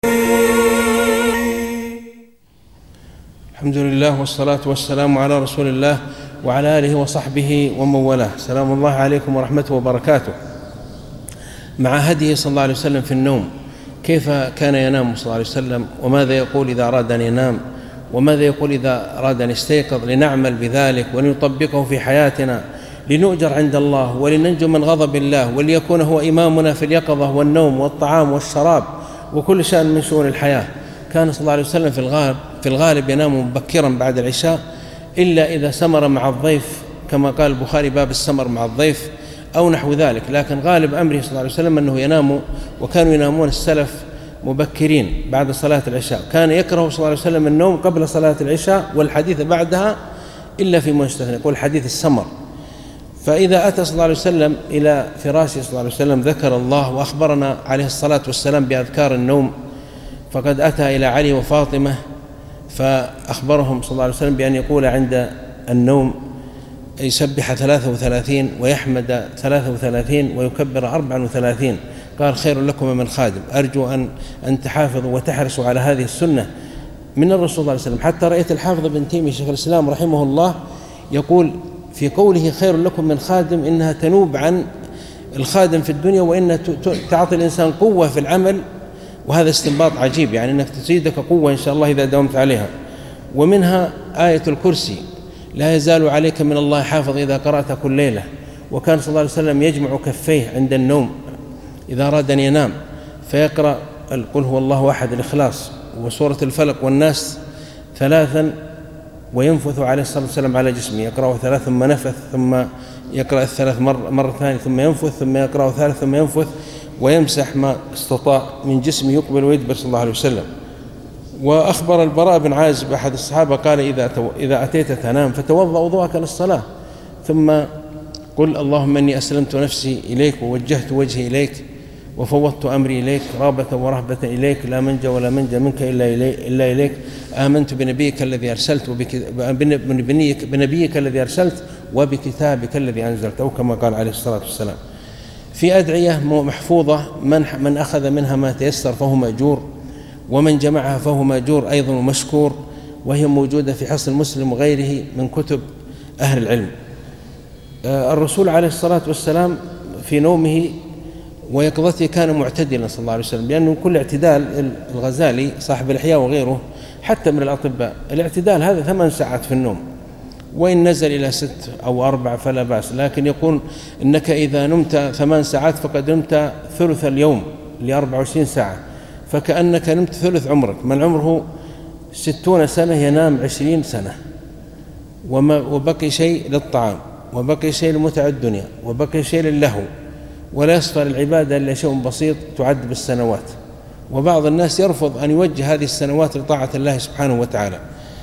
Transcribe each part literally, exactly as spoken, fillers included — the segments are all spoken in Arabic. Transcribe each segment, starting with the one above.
الحمد لله والصلاة والسلام على رسول الله وعلى آله وصحبه ومن والاه. سلام الله عليكم ورحمته وبركاته. مع هديه صلى الله عليه وسلم في النوم، كيف كان ينام صلى الله عليه وسلم، وماذا يقول إذا أراد أن ينام، وماذا يقول إذا أراد أن يستيقظ، لنعمل بذلك ونطبقه في حياتنا لنؤجر عند الله ولننجو من غضب الله، وليكون هو إمامنا في اليقظة والنوم والطعام والشراب وكل شأن من شؤون الحياة. كان صلى الله عليه وسلم في الغالب في الغالب ينام مبكرا بعد العشاء، إلا إذا سمر مع الضيف كما قال البخاري باب السمر مع الضيف أو نحو ذلك، لكن غالب أمره صلى الله عليه وسلم أنه ينام، وكانوا ينامون السلف مبكرين بعد صلاة العشاء. كان يكره صلى الله عليه وسلم النوم قبل صلاة العشاء والحديث بعدها إلا في مستثنى، يقول حديث السمر. فإذا أتى صلى الله عليه وسلم إلى فراشه صلى الله عليه وسلم ذكر الله، وأخبرنا عليه الصلاة والسلام بأذكار النوم، فقد أتى إلى علي وفاطمة فأخبرهم صلى الله عليه وسلم بأن يقول عند النوم يسبح ثلاثة وثلاثين ويحمد ثلاثة وثلاثين ويكبر أربعة وثلاثين. قال خير لكم من خادم. أرجو أن أن تحافظوا وتحرصوا على هذه السنة من الرسول صلى الله عليه وسلم. حتى رأيت الحافظ ابن تيمية شيخ الإسلام رحمه الله يقول في قوله خير لكم من خادم إنها تنوب عن الخادم في الدنيا، وإنها تعطي الإنسان قوة في العمل، وهذا استنباط عجيب، يعني أنك تزيدك قوة إن شاء الله إذا داومت عليها. ومنها آية الكرسي لا يزال عليك من الله حافظ إذا قرأت كل ليلة. وكان صلى الله عليه وسلم يجمع كفيه عند النوم إذا أراد أن ينام فيقرأ قل هو الله أحد الإخلاص وسورة الفلق والناس ثلاثا، وينفث عليه الصلاة والسلام على جسمه، يقرأه ثلاث ثم نفث، ثم يقرأ الثلاث مرة, مرة ثانية ثم ينفث، ثم يقرأه ثالث ثم ينفث، ويمسح ما استطاع من جسمه يقبل ويدبر صلى الله عليه وسلم. وأخبر البراء بن عازب أحد الصحابة قال إذا, إذا أتيت تنام فتوضأ وضوءك للصلاة، ثم قل اللهم إني أسلمت نفسي إليك ووجهت وجهي إليك وفوضت أمري إليك رغبة ورهبة إليك، لا منجى ولا منجى منك إلا, إلي إلا إليك، آمنت بنبيك الذي أرسلت وبنبيك بنبيك الذي أرسلت وبكتابك الذي أنزلت، أو كما قال عليه الصلاة والسلام. في أدعية محفوظة من, من أخذ منها ما تيسر فهو مأجور، ومن جمعها فهو مأجور أيضا ومشكور، وهي موجودة في حصن مسلم وغيره من كتب أهل العلم. الرسول عليه الصلاة والسلام في نومه ويقظته كان معتدلا صلى الله عليه وسلم، لأنه كل اعتدال، الغزالي صاحب الإحياء وغيره حتى من الأطباء، الاعتدال هذا ثمان ساعات في النوم، وإن نزل إلى ست أو أربع فلا بأس، لكن يقول إنك إذا نمت ثمان ساعات فقد نمت ثلث اليوم لأربع وعشرين ساعة، فكأنك نمت ثلث عمرك. من عمره ستون سنة ينام عشرين سنة، وما وبقي شيء للطعام، وبقي شيء لمتع الدنيا، وبقي شيء للهو، ولا يصفى العبادة إلا شيء بسيط تعد بالسنوات. وبعض الناس يرفض أن يوجه هذه السنوات لطاعة الله سبحانه وتعالى.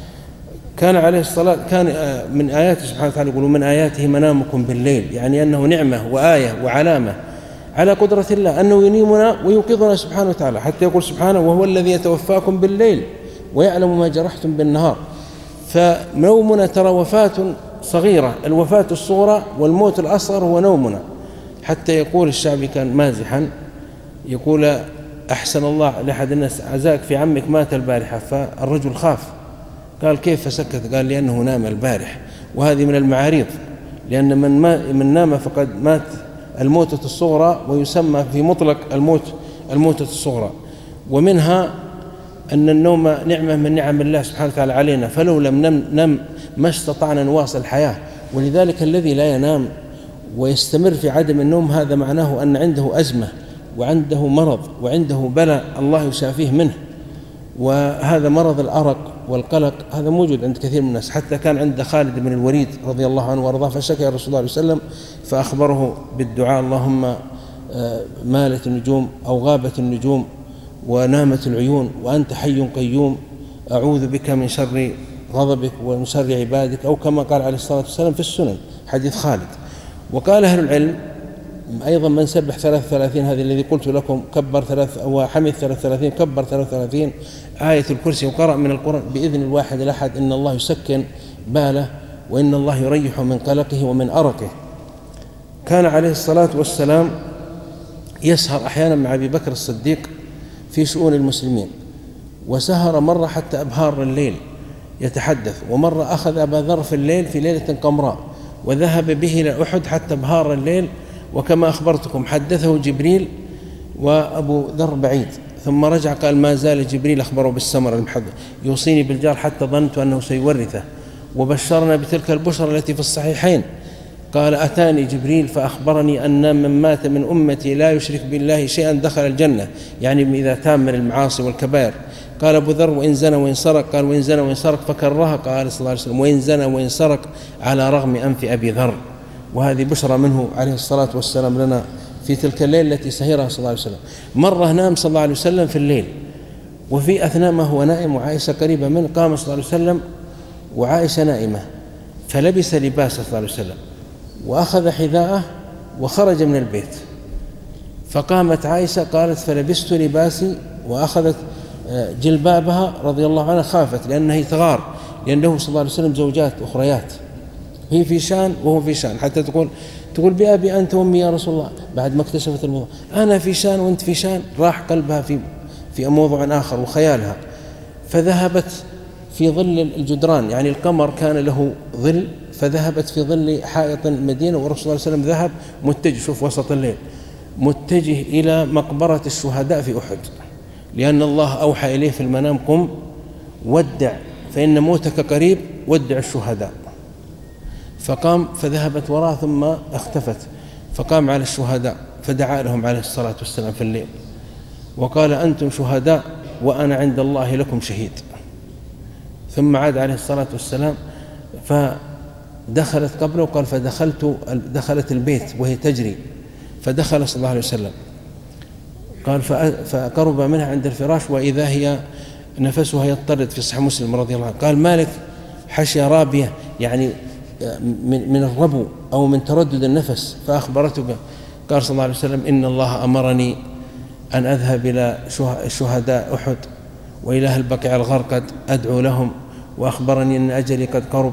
كان عليه الصلاة كان من آياته سبحانه وتعالى يقول من آياته منامكم بالليل، يعني أنه نعمة وآية وعلامة على قدرة الله أنه ينيمنا ويوقظنا سبحانه وتعالى، حتى يقول سبحانه وهو الذي يتوفاكم بالليل ويعلم ما جرحتم بالنهار. فنومنا ترى وفاة صغيرة، الوفاة الصغرى والموت الأصغر هو نومنا. حتى يقول الشعبي كان مازحا يقول أحسن الله لأحد الناس عزاك في عمك مات البارحة، فالرجل خاف قال كيف سكت؟ قال لأنه نام البارح. وهذه من المعاريض، لأن من, ما من نام فقد مات الموتة الصغرى، ويسمى في مطلق الموت الموتة الصغرى. ومنها أن النوم نعمة من نعم الله سبحانه وتعالى علينا، فلو لم نم, نم ما استطعنا نواصل الحياة. ولذلك الذي لا ينام ويستمر في عدم النوم هذا معناه أن عنده أزمة وعنده مرض وعنده بلاء الله يشافيه منه. وهذا مرض الأرق والقلق هذا موجود عند كثير من الناس. حتى كان عند خالد بن الوليد رضي الله عنه وارضاه فشكى رسول الله صلى الله عليه وسلم فأخبره بالدعاء اللهم مالت النجوم أو غابت النجوم ونامت العيون وأنت حي قيوم أعوذ بك من شر غضبك ومن شر عبادك، أو كما قال عليه الصلاة والسلام في السنن حديث خالد. وقال أهل العلم أيضا من سبح ثلاث وثلاثين هذه الذي قلت لكم كبر ثلاث وحمد ثلاث وثلاثين كبر ثلاث وثلاثين آية الكرسي وقرأ من القرآن بإذن الواحد الأحد إن الله يسكن باله وإن الله يريح من قلقه ومن أرقه. كان عليه الصلاة والسلام يسهر أحيانا مع أبي بكر الصديق في شؤون المسلمين، وسهر مرة حتى أبهار الليل يتحدث، ومرة أخذ أبا ذر في الليل في ليلة قمراء وذهب به إلى أحد حتى أبهار الليل، وكما أخبرتكم حدثه جبريل وأبو ذر بعيد، ثم رجع قال ما زال جبريل أخبره بالسمر المحضر يوصيني بالجار حتى ظننت أنه سيورثه، وبشرنا بتلك البشرى التي في الصحيحين. قال أتاني جبريل فأخبرني أن من مات من أمتي لا يشرك بالله شيئا دخل الجنة، يعني إذا تام من المعاصي والكبائر. قال أبو ذر وإن زنى وإن سرق، قال وإن زنى وإن سرق فكرها، قال صلى الله عليه وسلم وإن زنى وإن سرق على رغم أنف أبي ذر. وهذه بشرى منه عليه الصلاة والسلام لنا في تلك الليلة التي سهرها صلى الله عليه وسلم. مرة نام صلى الله عليه وسلم في الليل، وفي أثناء ما هو نائم وعائشة قريبة منه قام صلى الله عليه وسلم وعائشة نائمة، فلبس لباسه صلى الله عليه وسلم وأخذ حذاءه وخرج من البيت. فقامت عائشة قالت فلبست لباسي وأخذت جلبابها رضي الله عنها، خافت لأنها تغار، لأنه صلى الله عليه وسلم زوجات أخريات، هي في شان وهو في شان، حتى تقول تقول بأبي أنت وأمي يا رسول الله بعد ما اكتشفت الموضوع، أنا في شان وأنت في شان، راح قلبها في في موضوع آخر وخيالها. فذهبت في ظل الجدران، يعني القمر كان له ظل، فذهبت في ظل حائط المدينة، والرسول صلى الله عليه وسلم ذهب متجه، شوف وسط الليل، متجه إلى مقبرة الشهداء في أحد، لأن الله أوحى إليه في المنام قم ودع فإن موتك قريب، ودع الشهداء. فقام فذهبت وراه ثم اختفت، فقام على الشهداء فدعا لهم عليه الصلاة والسلام في الليل وقال أنتم شهداء وأنا عند الله لكم شهيد. ثم عاد عليه الصلاة والسلام فدخلت قبله وقال فدخلت دخلت البيت وهي تجري، فدخل صلى الله عليه وسلم قال فقرب منها عند الفراش وإذا هي نفسها يضطرد في صحيح مسلم رضي الله عنه. قال مالك حشي رابية، يعني من الربو أو من تردد النفس، فأخبرته به. قال صلى الله عليه وسلم إن الله أمرني أن أذهب إلى شهداء أحد وإلى أهل بقيع الغرقد أدعو لهم، وأخبرني أن أجلي قد قرب.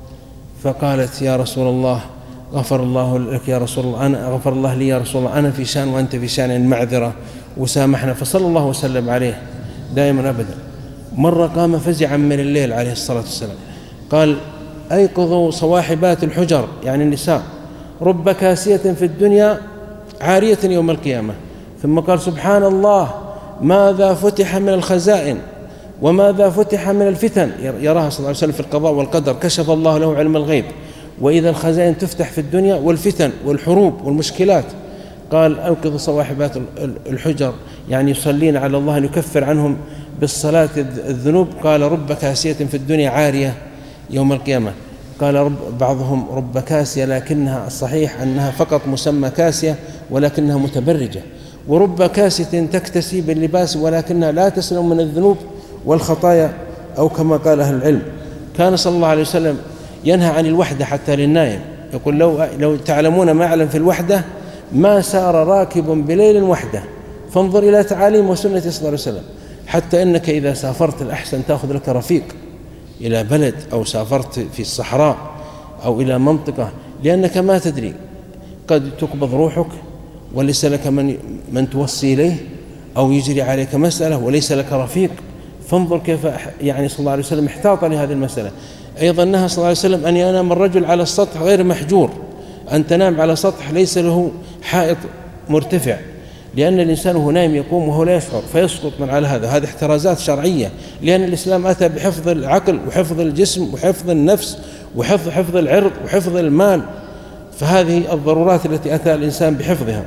فقالت يا رسول الله غفر الله لك يا رسول الله، أنا غفر الله لي يا رسول الله، أنا في شان وأنت في شان، المعذرة وسامحنا. فصلى الله وسلم عليه دائما أبدا. مرة قام فزعا من الليل عليه الصلاة والسلام قال أيقظوا صواحبات الحجر، يعني النساء، رب كاسية في الدنيا عارية يوم القيامة. ثم قال سبحان الله ماذا فتح من الخزائن وماذا فتح من الفتن، يراها صلى الله عليه وسلم في القضاء والقدر، كشف الله له علم الغيب، وإذا الخزائن تفتح في الدنيا والفتن والحروب والمشكلات. قال أوقظوا صواحبات الحجر، يعني يصلين على الله أن يكفر عنهم بالصلاة الذنوب. قال رب كاسية في الدنيا عارية يوم القيامة. قال رب بعضهم رب كاسية، لكنها الصحيح أنها فقط مسمى كاسية ولكنها متبرجة، ورب كاسية تكتسي باللباس ولكنها لا تسلم من الذنوب والخطايا، أو كما قال أهل العلم. كان صلى الله عليه وسلم ينهى عن الوحدة حتى للنائم، يقول لو, لو تعلمون ما أعلم في الوحدة ما سار راكب بليل وحده، فانظر إلى تعاليم وسنة صلى الله عليه وسلم، حتى إنك إذا سافرت الأحسن تأخذ لك رفيق إلى بلد، أو سافرت في الصحراء أو إلى منطقة، لأنك ما تدري قد تقبض روحك وليس لك من, من توصي إليه، أو يجري عليك مسألة وليس لك رفيق. فانظر كيف يعني صلى الله عليه وسلم احتاط لهذه المسألة. أيضا نهى صلى الله عليه وسلم أن ينام الرجل على السطح غير محجور، أن تنام على سطح ليس له حائط مرتفع، لأن الإنسان وهو نايم يقوم وهو لا يشعر فيسقط من على هذا. هذه احترازات شرعية، لأن الإسلام أتى بحفظ العقل وحفظ الجسم وحفظ النفس وحفظ حفظ العرض وحفظ المال، فهذه الضرورات التي أتى الإنسان بحفظها.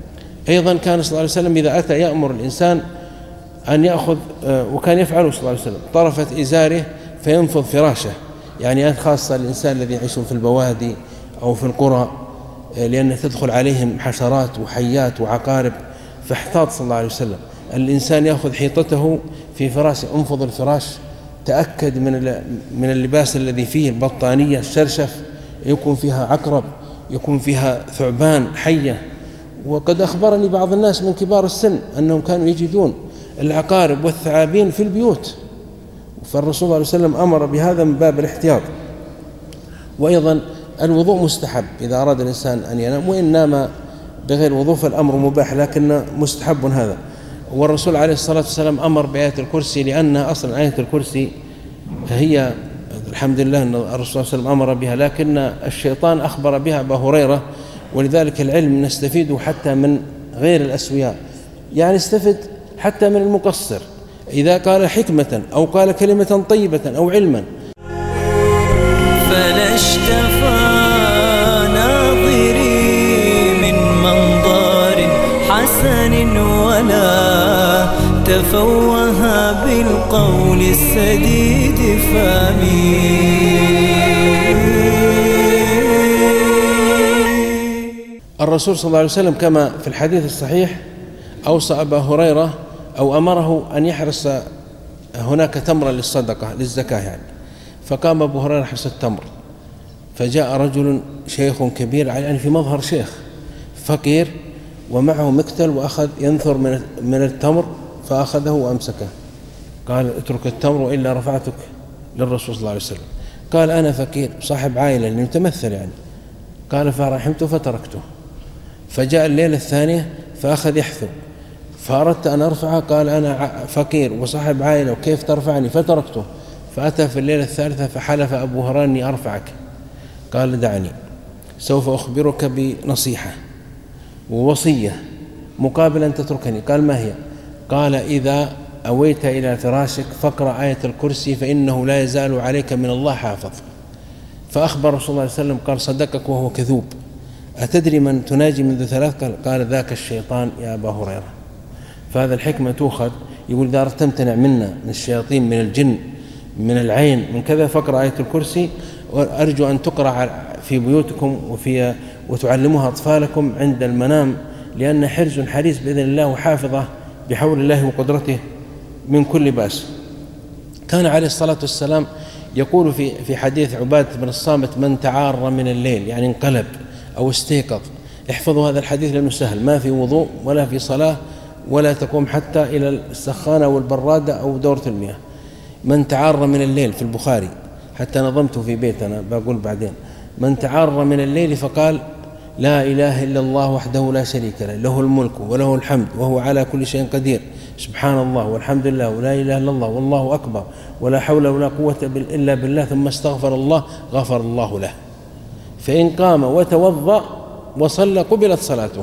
أيضا كان صلى الله عليه وسلم إذا أتى يأمر الإنسان أن يأخذ، وكان يفعله صلى الله عليه وسلم، طرفة إزاره فينفض فراشه، يعني خاصة الإنسان الذي يعيشون في البوادي أو في القرى، لأن تدخل عليهم حشرات وحيات وعقارب، فاحتاط صلى الله عليه وسلم الإنسان يأخذ حيطته في فراشه، انفض الفراش، تأكد من من اللباس الذي فيه البطانية الشرشف، يكون فيها عقرب، يكون فيها ثعبان حية. وقد أخبرني بعض الناس من كبار السن أنهم كانوا يجدون العقارب والثعابين في البيوت، فالرسول صلى الله عليه وسلم أمر بهذا من باب الاحتياط. وأيضا الوضوء مستحب إذا أراد الإنسان أن ينام، وإن نام بغير وضوء فالأمر مباح، لكن مستحب هذا. والرسول عليه الصلاة والسلام أمر بآية الكرسي لأنها أصلا آية الكرسي هي الحمد لله أن الرسول صلى الله عليه وسلم أمر بها، لكن الشيطان أخبر بها أبا هريرة. ولذلك العلم نستفيده حتى من غير الأسوياء، يعني استفد حتى من المقصر إذا قال حكمة أو قال كلمة طيبة أو علما. فلا اشتفى ناظري من منظر حسن ولا تفوه بالقول السديد فامي. الرسول صلى الله عليه وسلم كما في الحديث الصحيح أوصى أبا هريرة أو أمره أن يحرص هناك تمرا للصدقة للزكاة يعني، فقام أبو هريرة حرص التمر، فجاء رجل شيخ كبير يعني في مظهر شيخ فقير ومعه مكتل وأخذ ينثر من من التمر فأخذه وأمسكه، قال اترك التمر وإلا رفعتك للرسول صلى الله عليه وسلم. قال أنا فقير صاحب عائلة يتمثل يعني، قال فرحمته فتركته. فجاء الليلة الثانية فأخذ يحثو، فأردت أن أرفعه قال أنا فقير وصاحب عائلة وكيف ترفعني، فتركته. فأتى في الليلة الثالثة فحلف أبو هريرة أني أرفعك، قال دعني سوف أخبرك بنصيحة ووصية مقابل أن تتركني. قال ما هي؟ قال إذا أويت إلى فراشك فاقرأ آية الكرسي فإنه لا يزال عليك من الله حافظ. فأخبر رسول الله صلى الله عليه وسلم قال صدقك وهو كذوب، أتدري من تناجي منذ ثلاث؟ قال, قال ذاك الشيطان يا أبا هريرة. فهذا الحكمة تؤخذ، يقول إذا أردت تمتنع منا من الشياطين من الجن من العين من كذا فاقرأ آية الكرسي، وأرجو أن تقرأ في بيوتكم وفي وتعلموها أطفالكم عند المنام، لأن حرز حريص بإذن الله وحافظة بحول الله وقدرته من كل بأس. كان عليه الصلاة والسلام يقول في في حديث عبادة بن الصامت من تعار من الليل يعني انقلب أو استيقظ. احفظوا هذا الحديث لأنه سهل، ما في وضوء ولا في صلاة ولا تقوم حتى إلى السخانة والبرادة أو دورة المياه. من تعار من الليل في البخاري، حتى نظمته في بيت أنا بقول بعدين. من تعار من الليل فقال لا إله إلا الله وحده لا شريك له، له الملك وله الحمد وهو على كل شيء قدير، سبحان الله والحمد لله ولا إله إلا الله والله أكبر ولا حول ولا قوة إلا بالله، ثم استغفر الله غفر الله له. فإن قام وتوضأ وصلى قبلت صلاته.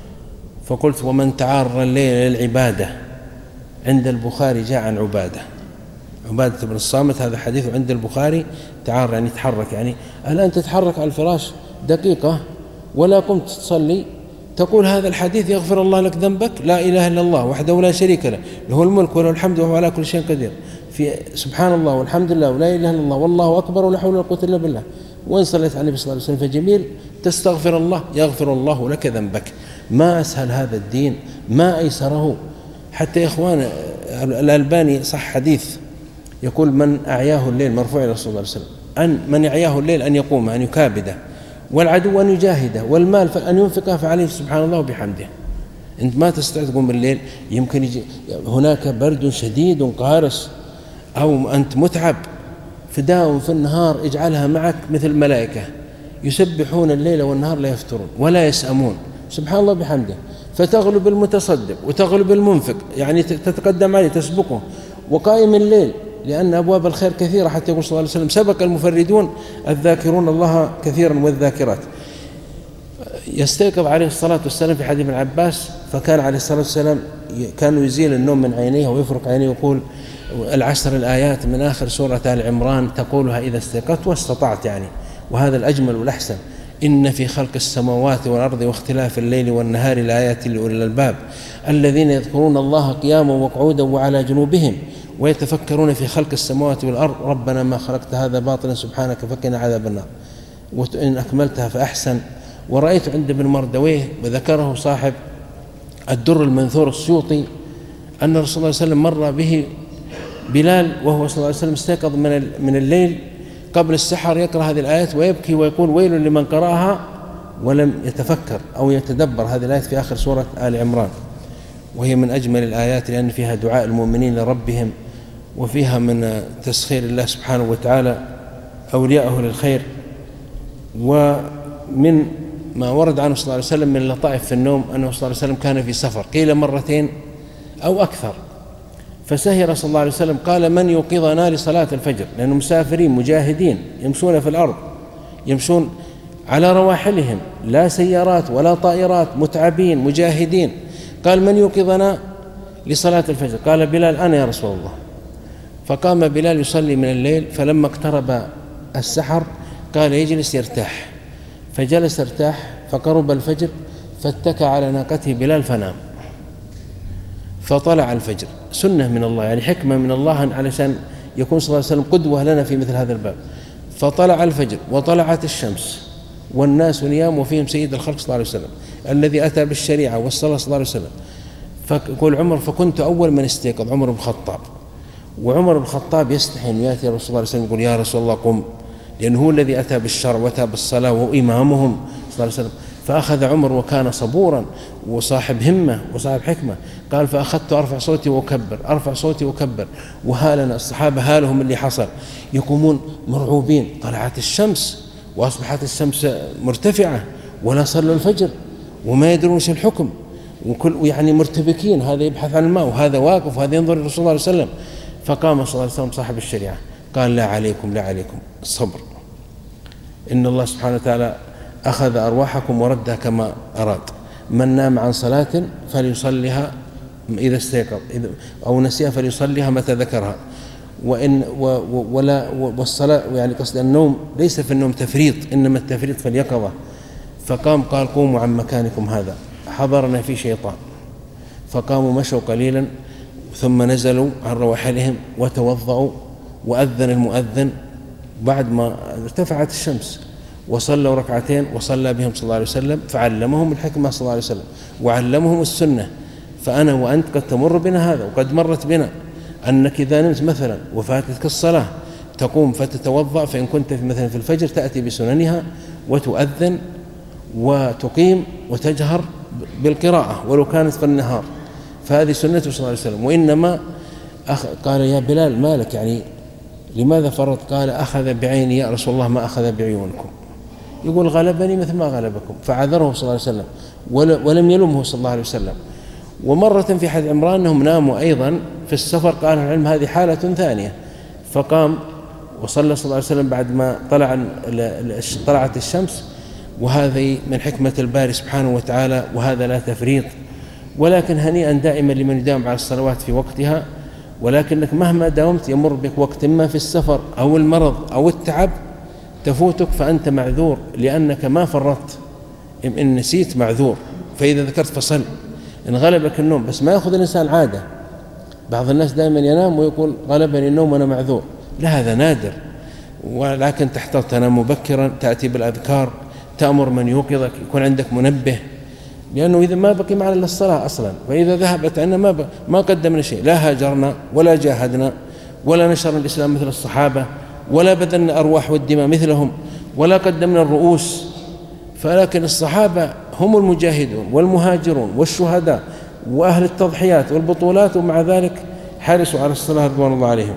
فقلت ومن تعار الليل للعبادة، عند البخاري جاء عن عبادة عبادة بن الصامت، هذا حديث عند البخاري. تعار يعني تحرك، يعني الآن تتحرك على الفراش دقيقة ولا قمت تصلي تقول هذا الحديث يغفر الله لك ذنبك، لا إله إلا الله وحده لا شريك له، له الملك وله الحمد وهو على كل شيء قدير، في سبحان الله والحمد لله ولا إله إلا الله والله أكبر ولا حول ولا قوة إلا بالله. وإن صليت على النبي صلى الله عليه وسلم فجميل، تستغفر الله يغفر الله لك ذنبك. ما أسهل هذا الدين، ما أيسره. حتى يا إخوان الألباني صح حديث يقول من أعياه الليل، مرفوع إلى رسول الله صلى الله عليه وسلم، أن من أعياه الليل أن يقوم أن يكابده، والعدو أن يجاهده، والمال أن ينفقه فعليه سبحان الله وبحمده. أنت ما تستطيع تقوم بالليل، يمكن يجي هناك برد شديد قارس أو أنت متعب، فداوم في النهار اجعلها معك مثل الملائكة يسبحون الليل والنهار لا يفترون ولا يسأمون، سبحان الله بحمده، فتغلب المتصدق وتغلب المنفق، يعني تتقدم عليه تسبقه، وقائم الليل، لأن أبواب الخير كثيرة. حتى يقول صلى الله عليه وسلم سبق المفردون الذاكرون الله كثيرا والذاكرات. يستيقظ عليه الصلاة والسلام في حديث ابن عباس، فكان عليه الصلاة والسلام كانوا يزيل النوم من عينيه ويفرق عينيه ويقول العشر الآيات من آخر سورة آل عمران تقولها إذا استيقظت واستطعت يعني، وهذا الأجمل والأحسن. إن في خلق السماوات والأرض واختلاف الليل والنهار لآيات لأولي الألباب الذين يذكرون الله قياما وقعودا وعلى جنوبهم ويتفكرون في خلق السماوات والأرض ربنا ما خلقت هذا باطلا سبحانك فقنا عذاب النار وإن أكملتها فأحسن. ورأيت عند ابن مردويه وذكره صاحب الدر المنثور السيوطي أن الرسول صلى الله عليه وسلم مر به بلال وهو صلى الله عليه وسلم استيقظ من من الليل قبل السحر يقرأ هذه الآيات ويبكي ويقول ويل لمن قرأها ولم يتفكر أو يتدبر هذه الآيات في آخر سورة آل عمران، وهي من أجمل الآيات لأن فيها دعاء المؤمنين لربهم، وفيها من تسخير الله سبحانه وتعالى أولياءه للخير. ومن ما ورد عنه صلى الله عليه وسلم من اللطائف في النوم أنه صلى الله عليه وسلم كان في سفر، قيل مرتين أو أكثر. فسهر صلى الله عليه وسلم قال: من يوقظنا لصلاة الفجر؟ لأنهم مسافرين مجاهدين يمشون في الأرض، يمشون على رواحلهم، لا سيارات ولا طائرات، متعبين مجاهدين. قال: من يوقظنا لصلاة الفجر؟ قال بلال: أنا يا رسول الله. فقام بلال يصلي من الليل، فلما اقترب السحر قال يجلس يرتاح، فجلس ارتاح، فقرب الفجر فاتكى على ناقته بلال فنام، فطلع الفجر. سنة من الله، يعني حكمة من الله علشان يكون صلى الله عليه وسلم قدوة لنا في مثل هذا الباب. فطلع الفجر وطلعت الشمس والناس نيام، وفيهم سيد الخلق صلى الله عليه وسلم الذي أتى بالشريعة والصلاة صلى الله عليه وسلم. فيقول عمر: فكنت أول من استيقظ، عمر بن الخطاب. وعمر بن الخطاب يستحي أن يأتي رسول الله صلى الله عليه وسلم يقول: يا رسول الله قم، لأنه هو الذي أتى بالشرع وأتى بالصلاة وهو إمامهم صلى الله عليه وسلم. فأخذ عمر وكان صبورا وصاحب همة وصاحب حكمة، قال: فأخذت أرفع صوتي وأكبر، أرفع صوتي وأكبر. وهالنا الصحابة هالهم اللي حصل، يقومون مرعوبين. طلعت الشمس وأصبحت الشمس مرتفعة ولا صلوا الفجر وما يدرون شو الحكم، وكل يعني مرتبكين، هذا يبحث عن الماء وهذا واقف وهذا ينظر للرسول صلى الله عليه وسلم. فقام صلى الله عليه وسلم صاحب الشريعة قال: لا عليكم، لا عليكم، الصبر، إن الله سبحانه وتعالى أخذ أرواحكم وردها كما أراد. من نام عن صلاة فليصليها إذا استيقظ، أو نسيها فليصليها متى ذكرها. وإن ولا والصلاة، يعني قصد النوم ليس في النوم تفريط، إنما التفريط في اليقظة. فقام قال: قوموا عن مكانكم هذا، حضرنا في شيطان. فقاموا مشوا قليلا ثم نزلوا عن رواحلهم وتوضأوا، وأذن المؤذن بعد ما ارتفعت الشمس، وصلوا ركعتين وصلى بهم صلى الله عليه وسلم، فعلمهم الحكمة صلى الله عليه وسلم وعلمهم السنة. فأنا وأنت قد تمر بنا هذا، وقد مرت بنا أنك إذا نمت مثلا وفاتتك الصلاة تقوم فتتوضأ، فإن كنت في مثلا في الفجر تأتي بسننها وتؤذن وتقيم وتجهر بالقراءة ولو كانت في النهار، فهذه سنته صلى الله عليه وسلم. وإنما أخ... قال: يا بلال مالك، يعني لماذا فرط؟ قال: أخذ بعيني يا رسول الله ما أخذ بعيونكم. يقول: غلبني مثل ما غلبكم. فعذره صلى الله عليه وسلم ولم يلمه صلى الله عليه وسلم. ومرة في حديث عمران أنهم ناموا أيضا في السفر، قال العلم هذه حالة ثانية. فقام وصلى صلى الله عليه وسلم بعد ما طلع طلعت الشمس. وهذه من حكمة الباري سبحانه وتعالى، وهذا لا تفريط. ولكن هنيئا دائما لمن يداوم على الصلوات في وقتها، ولكنك مهما داومت يمر بك وقت ما في السفر أو المرض أو التعب تفوتك، فأنت معذور، لأنك ما فرطت. إن نسيت معذور، فإذا ذكرت فصل. إن غلبك النوم، بس ما يأخذ الإنسان عادة. بعض الناس دائما ينام ويقول: غلبني النوم وأنا معذور. لا، هذا نادر. ولكن تحتاط، تنام مبكرا، تأتي بالأذكار، تأمر من يوقظك، يكون عندك منبه، لأنه إذا ما بقي معنا إلا الصلاة أصلا، فإذا ذهبت عنا ما ما قدمنا شيء، لا هاجرنا ولا جاهدنا ولا نشرنا الإسلام مثل الصحابة، ولا بذلنا أرواح والدماء مثلهم، ولا قدمنا الرؤوس. فلكن الصحابة هم المجاهدون والمهاجرون والشهداء وأهل التضحيات والبطولات، ومع ذلك حرصوا على الصلاة رضوان الله عليهم.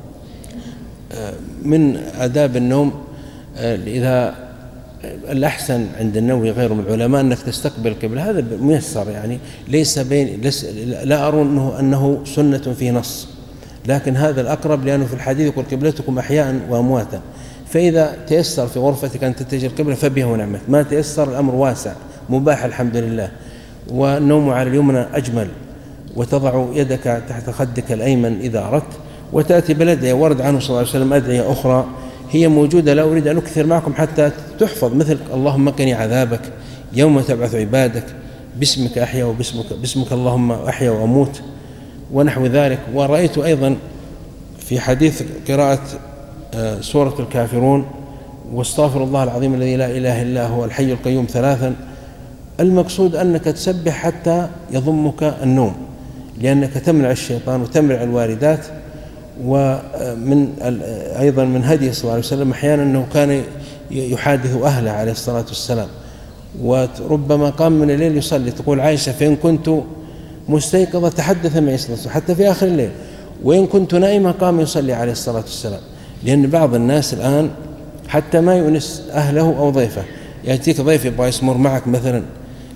من آداب النوم، إذا الأحسن عند النووي غيره من العلماء أنك تستقبل القبلة، هذا ميسر، يعني ليس بين ليس لا أرى أنه أنه سنة في نص، لكن هذا الأقرب، لأنه في الحديث يقول: قبلتكم أحياء وأمواتا. فإذا تيسر في غرفتك أن تتجه القبلة فبها ونعمت، ما تيسر الأمر واسع مباح الحمد لله. والنوم على اليمنى أجمل، وتضع يدك تحت خدك الأيمن إذا أردت، وتأتي بالأدعية. ورد عنه صلى الله عليه وسلم أدعية أخرى هي موجودة، لا أريد أن أكثر معكم حتى تحفظ، مثل: اللهم قني عذابك يوم تبعث عبادك، باسمك أحيا وباسمك باسمك اللهم أحيا وأموت، ونحو ذلك. ورأيت أيضا في حديث قراءة سورة الكافرون: واستغفر الله العظيم الذي لا إله إلا هو الحي القيوم ثلاثا. المقصود أنك تسبح حتى يضمك النوم، لأنك تمنع الشيطان وتمنع الواردات. ومن أيضا من هدي صلى الله عليه وسلم أحيانا أنه كان يحادث أهله عليه الصلاة والسلام، وربما قام من الليل يصلي. تقول عائشة: فإن كنت مستيقظة تحدث معي صلى الله عليه وسلم حتى في آخر الليل، وإن كنت نائمة قام يصلي عليه الصلاة والسلام. لأن بعض الناس الآن حتى ما يؤنس أهله أو ضيفه، يأتيك ضيف يبغى يسمر معك مثلا،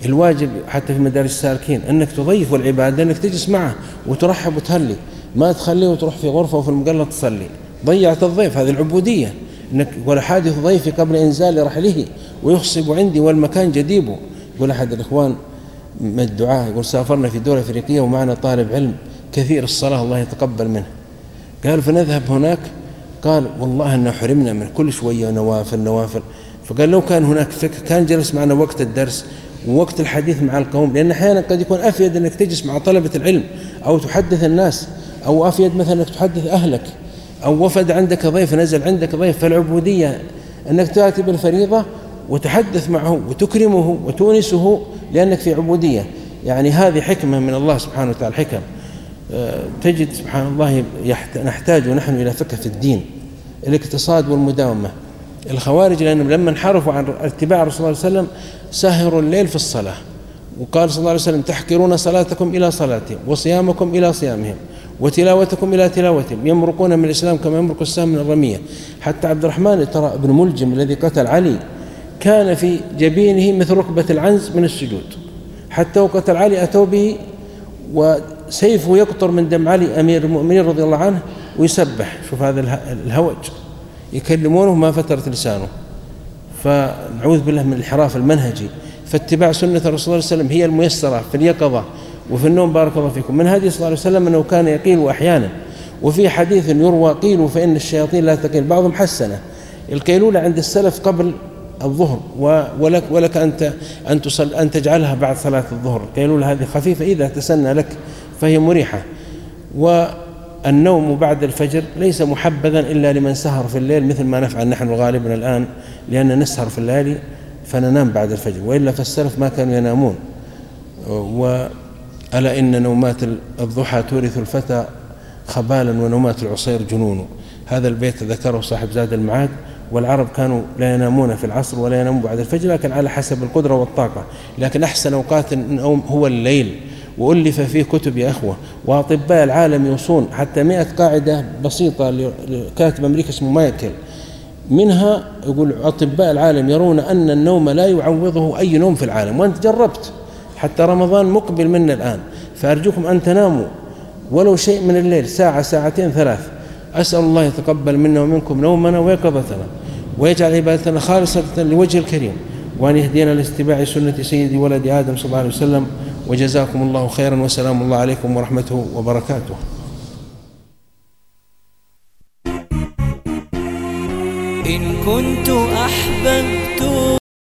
الواجب حتى في مدارس السالكين أنك تضيف العبادة، أنك تجلس معه وترحب وتهلي، ما تخليه وتروح في غرفة وفي المقلة تصلي، ضيعت الضيف. هذه العبودية، أنك ولا حادث ضيفي قبل إنزال رحله ويخصب عندي والمكان جديبه. يقول أحد الإخوان من الدعاء، يقول سافرنا في دولة أفريقية ومعنا طالب علم كثير الصلاة الله يتقبل منه، قال فنذهب هناك، قال والله أننا حرمنا من كل شوية نوافل نوافل. فقال لو كان هناك فكر كان جلس معنا وقت الدرس ووقت الحديث مع القوم، لأن أحيانا قد يكون أفيد أنك تجلس مع طلبة العلم أو تحدث الناس، أو أفيد مثلا أنك تحدث أهلك، أو وفد عندك ضيف نزل عندك ضيف. فالعبودية أنك تأتي بالفريضة وتحدث معه وتكرمه وتونسه، لأنك في عبودية. يعني هذه حكمة من الله سبحانه وتعالى، حكم تجد سبحان الله نحتاج ونحن إلى فقه في الدين، الاقتصاد والمداومة. الخوارج لأنهم لما انحرفوا عن اتباع الرسول صلى الله عليه وسلم سهروا الليل في الصلاة، وقال صلى الله عليه وسلم تحقرون صلاتكم إلى صلاتهم وصيامكم إلى صيامهم وتلاوتكم إلى تلاوتهم، يمرقون من الإسلام كما يمرق السهم من الرمية. حتى عبد الرحمن ترى ابن ملجم الذي قتل علي كان في جبينه مثل ركبة العنز من السجود، حتى وقتل علي أتوا به وسيفه يقطر من دم علي أمير المؤمنين رضي الله عنه ويسبح. شوف هذا الهوج، يكلمونه ما فترت لسانه. فنعوذ بالله من الانحراف المنهجي. فاتباع سنة الرسول صلى الله عليه وسلم هي الميسرة في اليقظة وفي النوم. بارك الله فيكم. من هدي صلى الله عليه وسلم أنه كان يقيل أحيانا، وفي حديث يروى قيلوا فإن الشياطين لا تقيل، بعضهم حسنه. القيلولة عند السلف قبل الظهر، ولك ولك أنت أن تصل أن تجعلها بعد صلاة الظهر. القيلولة هذه خفيفة إذا تسنى لك فهي مريحة. والنوم بعد الفجر ليس محبذا إلا لمن سهر في الليل، مثل ما نفعل نحن غالبا الآن، لأن نسهر في الليالي فننام بعد الفجر، وإلا فالسلف ما كانوا ينامون. وألا إن نومات الضحى تورث الفتى خبالا ونومات العصير جنون. هذا البيت ذكره صاحب زاد المعاد. والعرب كانوا لا ينامون في العصر ولا ينامون بعد الفجر، لكن على حسب القدرة والطاقة. لكن أحسن أوقات النوم هو الليل، وألف فيه كتب يا أخوة، وأطباء العالم يوصون حتى مئة قاعدة بسيطة لكاتب أمريكا اسمه مايكل، منها يقول أطباء العالم يرون أن النوم لا يعوضه أي نوم في العالم. وأنت جربت، حتى رمضان مقبل منا الآن، فأرجوكم أن تناموا ولو شيء من الليل، ساعة ساعتين ثلاث. أسأل الله يتقبل منا ومنكم نومنا ويقظتنا، ويجعل عبادتنا خالصة لوجه الكريم، وأن يهدينا لاتباع سنة سيد ولد آدم صلى الله عليه وسلم. وجزاكم الله خيرا، وسلام الله عليكم ورحمته وبركاته. إن كنت أحببت